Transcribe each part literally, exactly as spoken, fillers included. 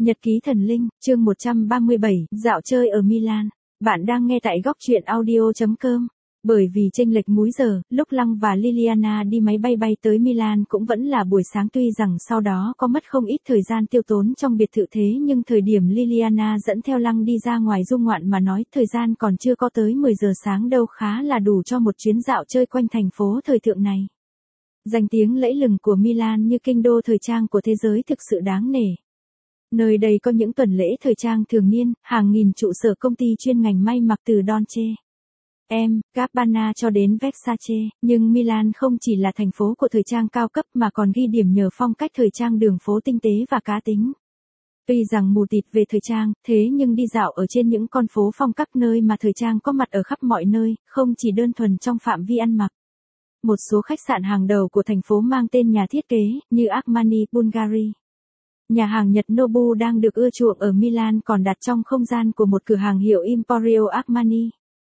Nhật ký thần linh, chương một trăm ba mươi bảy, dạo chơi ở Milan. Bạn đang nghe tại góc truyện audio chấm com. Bởi vì chênh lệch múi giờ, lúc Lăng và Liliana đi máy bay bay tới Milan cũng vẫn là buổi sáng, tuy rằng sau đó có mất không ít thời gian tiêu tốn trong biệt thự, thế nhưng thời điểm Liliana dẫn theo Lăng đi ra ngoài du ngoạn mà nói, thời gian còn chưa có tới mười giờ sáng đâu, khá là đủ cho một chuyến dạo chơi quanh thành phố thời thượng này. Danh tiếng lẫy lừng của Milan như kinh đô thời trang của thế giới thực sự đáng nể. Nơi đây có những tuần lễ thời trang thường niên, hàng nghìn trụ sở công ty chuyên ngành may mặc từ Dolce and Gabbana cho đến Versace, nhưng Milan không chỉ là thành phố của thời trang cao cấp mà còn ghi điểm nhờ phong cách thời trang đường phố tinh tế và cá tính. Tuy rằng mù tịt về thời trang, thế nhưng đi dạo ở trên những con phố phong cách nơi mà thời trang có mặt ở khắp mọi nơi, không chỉ đơn thuần trong phạm vi ăn mặc. Một số khách sạn hàng đầu của thành phố mang tên nhà thiết kế, như Armani, Bulgari. Nhà hàng Nhật Nobu đang được ưa chuộng ở Milan còn đặt trong không gian của một cửa hàng hiệu Emporio Armani.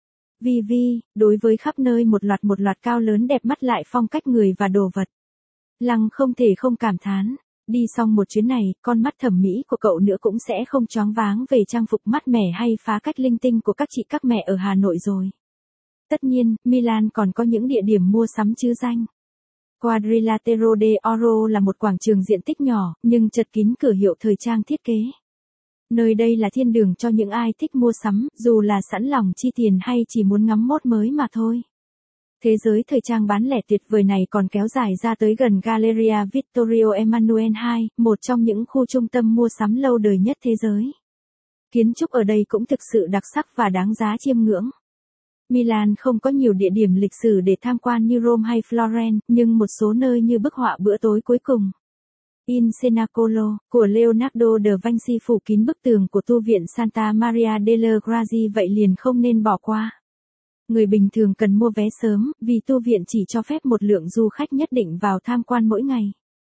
vê vê, đối với khắp nơi một loạt một loạt cao lớn đẹp mắt lại phong cách người và đồ vật. Lăng không thể không cảm thán, đi xong một chuyến này, con mắt thẩm mỹ của cậu nữa cũng sẽ không choáng váng về trang phục mát mẻ hay phá cách linh tinh của các chị các mẹ ở Hà Nội rồi. Tất nhiên, Milan còn có những địa điểm mua sắm chứ danh. Quadrilatero de Oro là một quảng trường diện tích nhỏ, nhưng chật kín cửa hiệu thời trang thiết kế. Nơi đây là thiên đường cho những ai thích mua sắm, dù là sẵn lòng chi tiền hay chỉ muốn ngắm mốt mới mà thôi. Thế giới thời trang bán lẻ tuyệt vời này còn kéo dài ra tới gần Galleria Vittorio Emanuele hai, một trong những khu trung tâm mua sắm lâu đời nhất thế giới. Kiến trúc ở đây cũng thực sự đặc sắc và đáng giá chiêm ngưỡng. Milan không có nhiều địa điểm lịch sử để tham quan như Rome hay Florence, nhưng một số nơi như bức họa bữa tối cuối cùng In Cenacolo của Leonardo da Vinci phủ kín bức tường của tu viện Santa Maria delle Grazie vậy liền không nên bỏ qua. Người bình thường cần mua vé sớm, vì tu viện chỉ cho phép một lượng du khách nhất định vào tham quan mỗi ngày.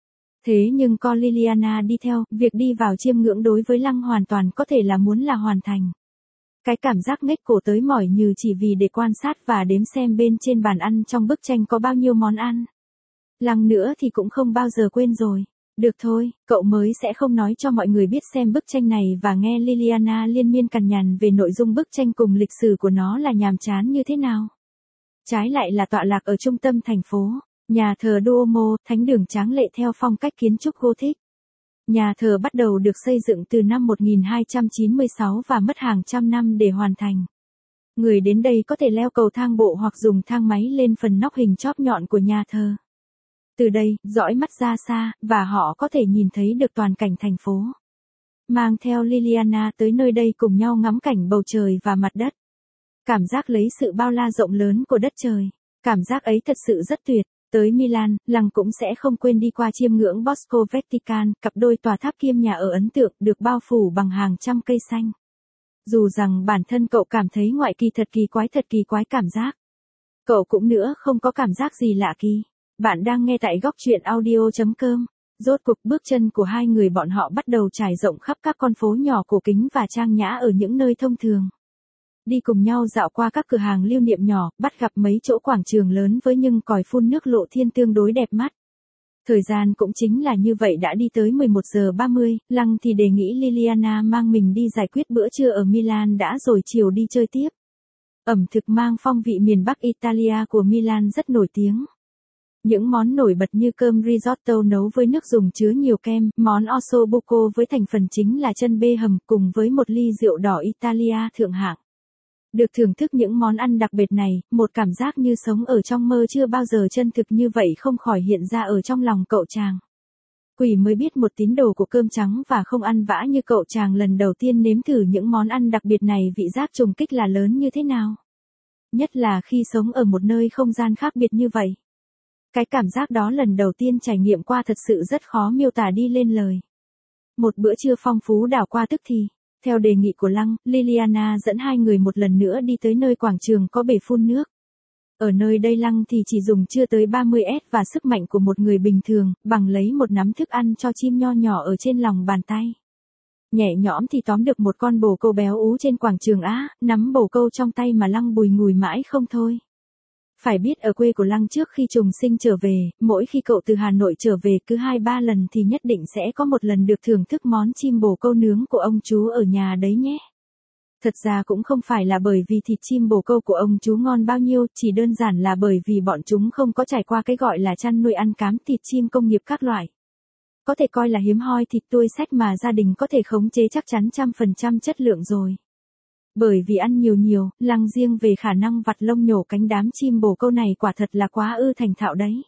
Thế nhưng có Liliana đi theo, việc đi vào chiêm ngưỡng đối với Lăng hoàn toàn có thể là muốn là hoàn thành. Cái cảm giác nghếch cổ tới mỏi như chỉ vì để quan sát và đếm xem bên trên bàn ăn trong bức tranh có bao nhiêu món ăn. Lăng nữa thì cũng không bao giờ quên rồi. Được thôi, cậu mới sẽ không nói cho mọi người biết xem bức tranh này và nghe Liliana liên miên cằn nhằn về nội dung bức tranh cùng lịch sử của nó là nhàm chán như thế nào. Trái lại là tọa lạc ở trung tâm thành phố, nhà thờ Duomo, thánh đường tráng lệ theo phong cách kiến trúc Gothic. Nhà thờ bắt đầu được xây dựng từ năm một nghìn hai trăm chín mươi sáu và mất hàng trăm năm để hoàn thành. Người đến đây có thể leo cầu thang bộ hoặc dùng thang máy lên phần nóc hình chóp nhọn của nhà thờ. Từ đây, dõi mắt ra xa, và họ có thể nhìn thấy được toàn cảnh thành phố. Mang theo Liliana tới nơi đây cùng nhau ngắm cảnh bầu trời và mặt đất. Cảm giác lấy sự bao la rộng lớn của đất trời. Cảm giác ấy thật sự rất tuyệt. Tới Milan, Lăng cũng sẽ không quên đi qua chiêm ngưỡng Bosco Vatican, cặp đôi tòa tháp kiêm nhà ở ấn tượng được bao phủ bằng hàng trăm cây xanh. Dù rằng bản thân cậu cảm thấy ngoại kỳ thật kỳ quái thật kỳ quái cảm giác. Cậu cũng nữa không có cảm giác gì lạ kỳ. Bạn đang nghe tại góc truyện audio chấm com. Rốt cuộc bước chân của hai người bọn họ bắt đầu trải rộng khắp các con phố nhỏ cổ kính và trang nhã ở những nơi thông thường. Đi cùng nhau dạo qua các cửa hàng lưu niệm nhỏ, bắt gặp mấy chỗ quảng trường lớn với nhưng còi phun nước lộ thiên tương đối đẹp mắt. Thời gian cũng chính là như vậy đã đi tới mười một giờ ba mươi, Lăng thì đề nghị Liliana mang mình đi giải quyết bữa trưa ở Milan đã rồi chiều đi chơi tiếp. Ẩm thực mang phong vị miền Bắc Italia của Milan rất nổi tiếng. Những món nổi bật như cơm risotto nấu với nước dùng chứa nhiều kem, món ossobuco với thành phần chính là chân bê hầm cùng với một ly rượu đỏ Italia thượng hạng. Được thưởng thức những món ăn đặc biệt này, một cảm giác như sống ở trong mơ chưa bao giờ chân thực như vậy không khỏi hiện ra ở trong lòng cậu chàng. Quỷ mới biết một tín đồ của cơm trắng và không ăn vã như cậu chàng lần đầu tiên nếm thử những món ăn đặc biệt này vị giác trùng kích là lớn như thế nào. Nhất là khi sống ở một nơi không gian khác biệt như vậy. Cái cảm giác đó lần đầu tiên trải nghiệm qua thật sự rất khó miêu tả đi lên lời. Một bữa trưa phong phú đảo qua tức thì. Theo đề nghị của Lăng, Liliana dẫn hai người một lần nữa đi tới nơi quảng trường có bể phun nước. Ở nơi đây Lăng thì chỉ dùng chưa tới ba mươi ét và sức mạnh của một người bình thường, bằng lấy một nắm thức ăn cho chim nho nhỏ ở trên lòng bàn tay. Nhẹ nhõm thì tóm được một con bồ câu béo ú trên quảng trường á, nắm bồ câu trong tay mà Lăng bùi ngùi mãi không thôi. Phải biết ở quê của Lăng trước khi trùng sinh trở về, mỗi khi cậu từ Hà Nội trở về cứ hai ba lần thì nhất định sẽ có một lần được thưởng thức món chim bồ câu nướng của ông chú ở nhà đấy nhé. Thật ra cũng không phải là bởi vì thịt chim bồ câu của ông chú ngon bao nhiêu, chỉ đơn giản là bởi vì bọn chúng không có trải qua cái gọi là chăn nuôi ăn cám thịt chim công nghiệp các loại. Có thể coi là hiếm hoi thịt tươi xách mà gia đình có thể khống chế chắc chắn trăm phần trăm chất lượng rồi. Bởi vì ăn nhiều nhiều, Lăng riêng về khả năng vặt lông nhổ cánh đám chim bồ câu này quả thật là quá ư thành thạo đấy.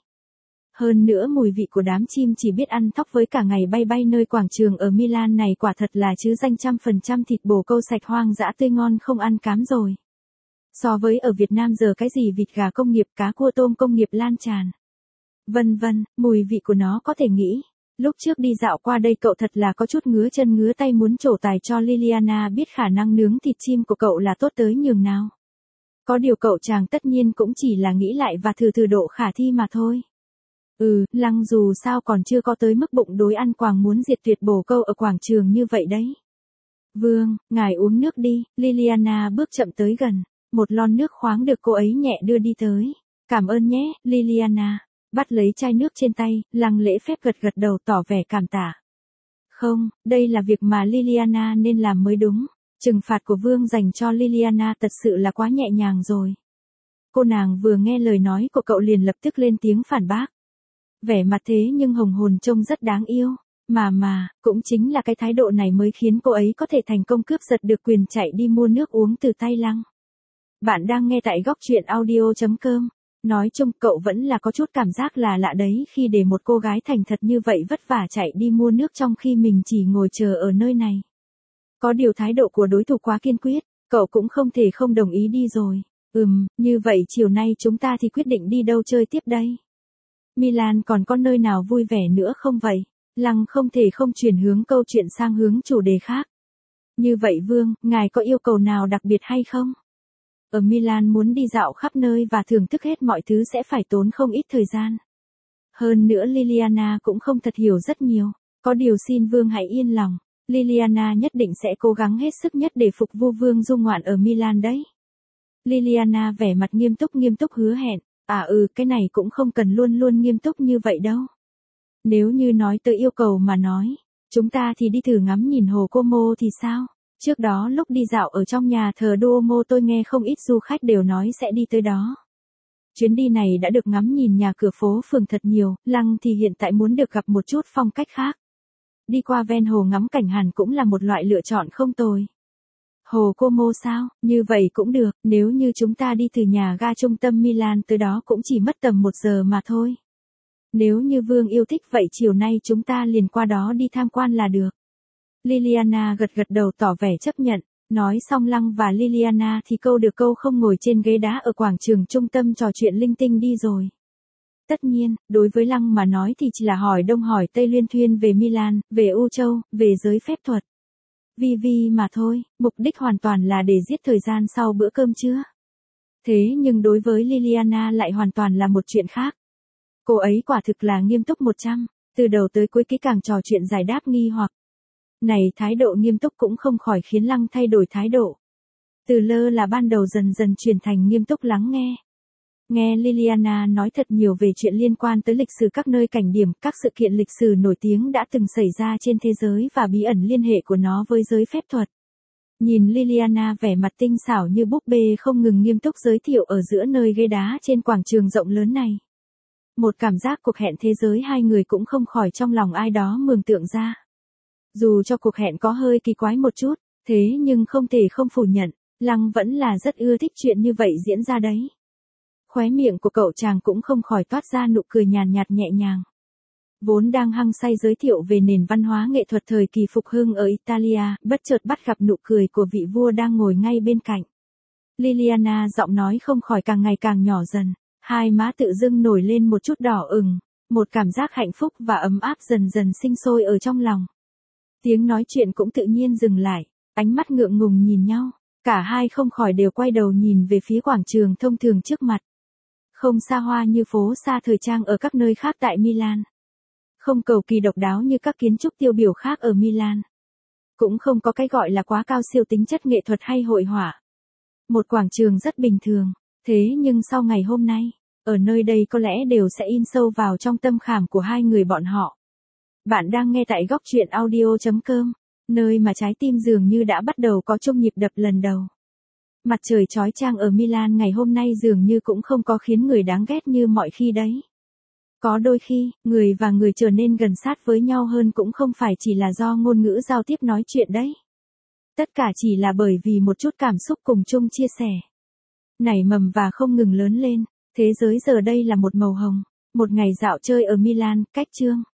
Hơn nữa mùi vị của đám chim chỉ biết ăn thóc với cả ngày bay bay nơi quảng trường ở Milan này quả thật là chứ danh trăm phần trăm thịt bồ câu sạch hoang dã tươi ngon không ăn cám rồi. So với ở Việt Nam giờ cái gì vịt gà công nghiệp cá cua tôm công nghiệp lan tràn. Vân vân, mùi vị của nó có thể nghĩ. Lúc trước đi dạo qua đây cậu thật là có chút ngứa chân ngứa tay muốn trổ tài cho Liliana biết khả năng nướng thịt chim của cậu là tốt tới nhường nào. Có điều cậu chàng tất nhiên cũng chỉ là nghĩ lại và thử thử độ khả thi mà thôi. Ừ, Lăng dù sao còn chưa có tới mức bụng đối ăn quàng muốn diệt tuyệt bồ câu ở quảng trường như vậy đấy. Vương, ngài uống nước đi, Liliana bước chậm tới gần, một lon nước khoáng được cô ấy nhẹ đưa đi tới. Cảm ơn nhé, Liliana. Bắt lấy chai nước trên tay, Lăng lễ phép gật gật đầu tỏ vẻ cảm tạ. Không, đây là việc mà Liliana nên làm mới đúng. Trừng phạt của Vương dành cho Liliana thật sự là quá nhẹ nhàng rồi. Cô nàng vừa nghe lời nói của cậu liền lập tức lên tiếng phản bác. Vẻ mặt thế nhưng hồng hồn trông rất đáng yêu. Mà mà, cũng chính là cái thái độ này mới khiến cô ấy có thể thành công cướp giật được quyền chạy đi mua nước uống từ tay Lăng. Bạn đang nghe tại góc truyện audio chấm com. Nói chung cậu vẫn là có chút cảm giác là lạ đấy khi để một cô gái thành thật như vậy vất vả chạy đi mua nước trong khi mình chỉ ngồi chờ ở nơi này. Có điều thái độ của đối thủ quá kiên quyết, cậu cũng không thể không đồng ý đi rồi. Ừm, như vậy chiều nay chúng ta thì quyết định đi đâu chơi tiếp đây? Milan còn có nơi nào vui vẻ nữa không vậy? Lăng không thể không chuyển hướng câu chuyện sang hướng chủ đề khác. Như vậy Vương, ngài có yêu cầu nào đặc biệt hay không? Ở Milan muốn đi dạo khắp nơi và thưởng thức hết mọi thứ sẽ phải tốn không ít thời gian. Hơn nữa Liliana cũng không thật hiểu rất nhiều. Có điều xin Vương hãy yên lòng. Liliana nhất định sẽ cố gắng hết sức nhất để phục vụ Vương du ngoạn ở Milan đấy. Liliana vẻ mặt nghiêm túc nghiêm túc hứa hẹn. À ừ, cái này cũng không cần luôn luôn nghiêm túc như vậy đâu. Nếu như nói tới yêu cầu mà nói, chúng ta thì đi thử ngắm nhìn hồ Como thì sao? Trước đó lúc đi dạo ở trong nhà thờ Duomo tôi nghe không ít du khách đều nói sẽ đi tới đó. Chuyến đi này đã được ngắm nhìn nhà cửa phố phường thật nhiều, Lăng thì hiện tại muốn được gặp một chút phong cách khác. Đi qua ven hồ ngắm cảnh hẳn cũng là một loại lựa chọn không tồi. Hồ Como sao, như vậy cũng được, nếu như chúng ta đi từ nhà ga trung tâm Milan tới đó cũng chỉ mất tầm một giờ mà thôi. Nếu như Vương yêu thích vậy chiều nay chúng ta liền qua đó đi tham quan là được. Liliana gật gật đầu tỏ vẻ chấp nhận, nói xong Lăng và Liliana thì câu được câu không ngồi trên ghế đá ở quảng trường trung tâm trò chuyện linh tinh đi rồi. Tất nhiên, đối với Lăng mà nói thì chỉ là hỏi đông hỏi tây liên thuyên về Milan, về U Châu, về giới phép thuật. Vi vi mà thôi, mục đích hoàn toàn là để giết thời gian sau bữa cơm trưa. Thế nhưng đối với Liliana lại hoàn toàn là một chuyện khác. Cô ấy quả thực là nghiêm túc một trăm, từ đầu tới cuối kỹ càng trò chuyện giải đáp nghi hoặc. Này thái độ nghiêm túc cũng không khỏi khiến Lăng thay đổi thái độ. Từ lơ là ban đầu dần dần chuyển thành nghiêm túc lắng nghe. Nghe Liliana nói thật nhiều về chuyện liên quan tới lịch sử các nơi cảnh điểm, các sự kiện lịch sử nổi tiếng đã từng xảy ra trên thế giới và bí ẩn liên hệ của nó với giới phép thuật. Nhìn Liliana vẻ mặt tinh xảo như búp bê không ngừng nghiêm túc giới thiệu ở giữa nơi ghế đá trên quảng trường rộng lớn này. Một cảm giác cuộc hẹn thế giới hai người cũng không khỏi trong lòng ai đó mường tượng ra. Dù cho cuộc hẹn có hơi kỳ quái một chút, thế nhưng không thể không phủ nhận, Lăng vẫn là rất ưa thích chuyện như vậy diễn ra đấy. Khóe miệng của cậu chàng cũng không khỏi toát ra nụ cười nhàn nhạt nhẹ nhàng. Vốn đang hăng say giới thiệu về nền văn hóa nghệ thuật thời kỳ phục hưng ở Italia, bất chợt bắt gặp nụ cười của vị vua đang ngồi ngay bên cạnh. Liliana giọng nói không khỏi càng ngày càng nhỏ dần, hai má tự dưng nổi lên một chút đỏ ửng, một cảm giác hạnh phúc và ấm áp dần dần sinh sôi ở trong lòng. Tiếng nói chuyện cũng tự nhiên dừng lại, ánh mắt ngượng ngùng nhìn nhau, cả hai không khỏi đều quay đầu nhìn về phía quảng trường thông thường trước mặt. Không xa hoa như phố xa thời trang ở các nơi khác tại Milan. Không cầu kỳ độc đáo như các kiến trúc tiêu biểu khác ở Milan. Cũng không có cái gọi là quá cao siêu tính chất nghệ thuật hay hội họa. Một quảng trường rất bình thường, Thế nhưng sau ngày hôm nay, ở nơi đây có lẽ đều sẽ in sâu vào trong tâm khảm của hai người bọn họ. Bạn đang nghe tại góc truyện audio.com, nơi mà trái tim dường như đã bắt đầu có chung nhịp đập lần đầu. Mặt trời chói chang ở Milan ngày hôm nay dường như cũng không có khiến người đáng ghét như mọi khi đấy. Có đôi khi, người và người trở nên gần sát với nhau hơn cũng không phải chỉ là do ngôn ngữ giao tiếp nói chuyện đấy. Tất cả chỉ là bởi vì một chút cảm xúc cùng chung chia sẻ. Nảy mầm và không ngừng lớn lên, thế giới giờ đây là một màu hồng. Một ngày dạo chơi ở Milan, cách chương.